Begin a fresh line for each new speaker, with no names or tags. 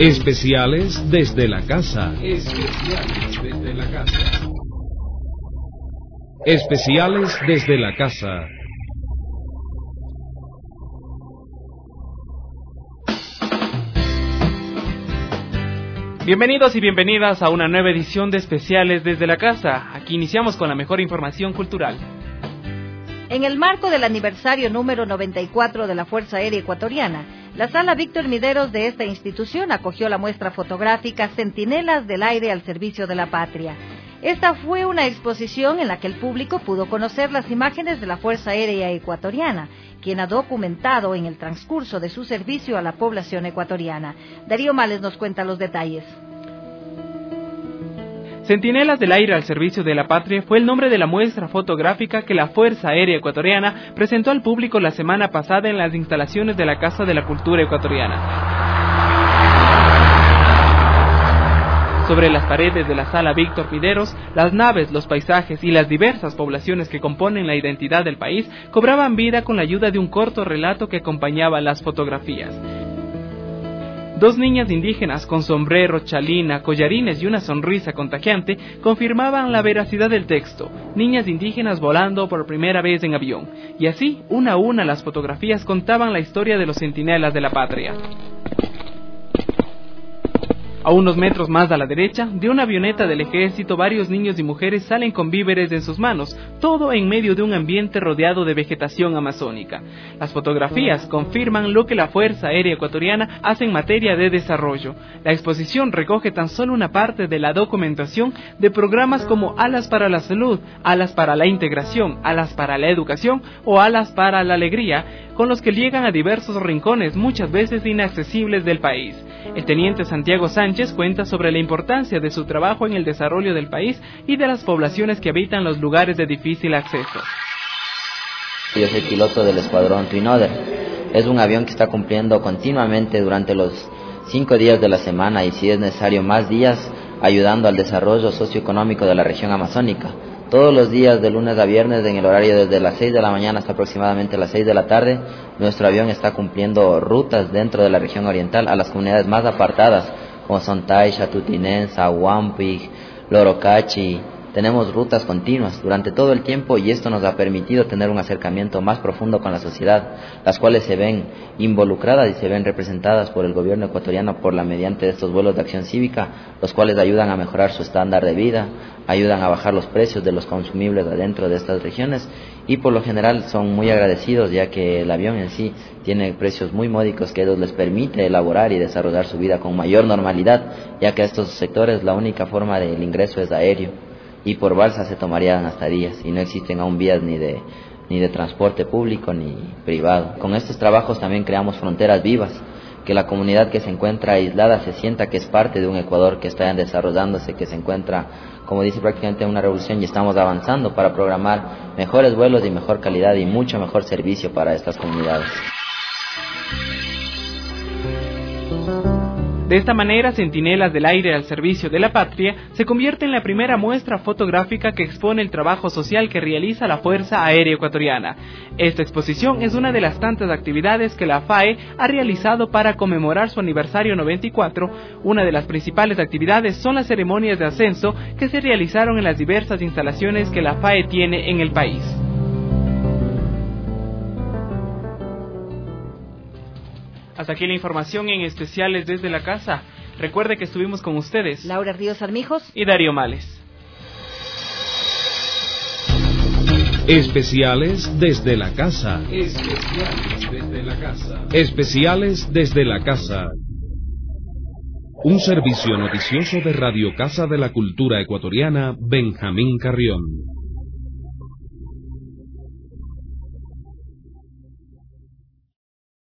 Especiales desde la casa. Especiales desde la casa. Especiales desde la casa.
Bienvenidos y bienvenidas a una nueva edición de Especiales desde la casa. Aquí iniciamos con la mejor información cultural.
En el marco del aniversario número 94 de la Fuerza Aérea Ecuatoriana, la Sala Víctor Mideros de esta institución acogió la muestra fotográfica Centinelas del Aire al Servicio de la Patria. Esta fue una exposición en la que el público pudo conocer las imágenes de la Fuerza Aérea Ecuatoriana, quien ha documentado en el transcurso de su servicio a la población ecuatoriana. Darío Males nos cuenta los detalles.
Centinelas del Aire al Servicio de la Patria fue el nombre de la muestra fotográfica que la Fuerza Aérea Ecuatoriana presentó al público la semana pasada en las instalaciones de la Casa de la Cultura Ecuatoriana. Sobre las paredes de la Sala Víctor Mideros, las naves, los paisajes y las diversas poblaciones que componen la identidad del país cobraban vida con la ayuda de un corto relato que acompañaba las fotografías. Dos niñas indígenas con sombrero, chalina, collarines y una sonrisa contagiante confirmaban la veracidad del texto. Niñas indígenas volando por primera vez en avión. Y así, una a una, las fotografías contaban la historia de los centinelas de la patria. A unos metros más a la derecha, de una avioneta del ejército, varios niños y mujeres salen con víveres en sus manos, todo en medio de un ambiente rodeado de vegetación amazónica. Las fotografías confirman lo que la Fuerza Aérea Ecuatoriana hace en materia de desarrollo. La exposición recoge tan solo una parte de la documentación de programas como Alas para la Salud, Alas para la Integración, Alas para la Educación o Alas para la Alegría, con los que llegan a diversos rincones, muchas veces inaccesibles del país. El teniente Santiago Sánchez cuenta sobre la importancia de su trabajo en el desarrollo del país y de las poblaciones que habitan los lugares de difícil acceso.
Yo soy piloto del escuadrón Twin Otter. Es un avión que está cumpliendo continuamente durante los 5 días de la semana y si es necesario más días, ayudando al desarrollo socioeconómico de la región amazónica. Todos los días de lunes a viernes en el horario desde las 6 de la mañana hasta aproximadamente las 6 de la tarde, nuestro avión está cumpliendo rutas dentro de la región oriental a las comunidades más apartadas, como son Taisha, Tutinenza, Huampig, Lorocachi. Tenemos rutas continuas durante todo el tiempo y esto nos ha permitido tener un acercamiento más profundo con la sociedad, las cuales se ven involucradas y se ven representadas por el gobierno ecuatoriano mediante estos vuelos de acción cívica, los cuales ayudan a mejorar su estándar de vida, ayudan a bajar los precios de los consumibles adentro de estas regiones y por lo general son muy agradecidos ya que el avión en sí tiene precios muy módicos que les permite elaborar y desarrollar su vida con mayor normalidad, ya que a estos sectores la única forma del ingreso es aéreo. Y por balsa se tomarían hasta días y no existen aún vías ni de transporte público ni privado. Con estos trabajos también creamos fronteras vivas, que la comunidad que se encuentra aislada se sienta que es parte de un Ecuador que está desarrollándose, que se encuentra, como dice, prácticamente en una revolución y estamos avanzando para programar mejores vuelos y mejor calidad y mucho mejor servicio para estas comunidades.
De esta manera, Centinelas del Aire al Servicio de la Patria se convierte en la primera muestra fotográfica que expone el trabajo social que realiza la Fuerza Aérea Ecuatoriana. Esta exposición es una de las tantas actividades que la FAE ha realizado para conmemorar su aniversario 94. Una de las principales actividades son las ceremonias de ascenso que se realizaron en las diversas instalaciones que la FAE tiene en el país. Hasta aquí la información en Especiales desde la casa. Recuerde que estuvimos con ustedes
Laura Ríos Armijos
y Darío Males.
Especiales desde la casa. Especiales desde la casa. Especiales desde la casa. Un servicio noticioso de Radio Casa de la Cultura Ecuatoriana, Benjamín Carrión.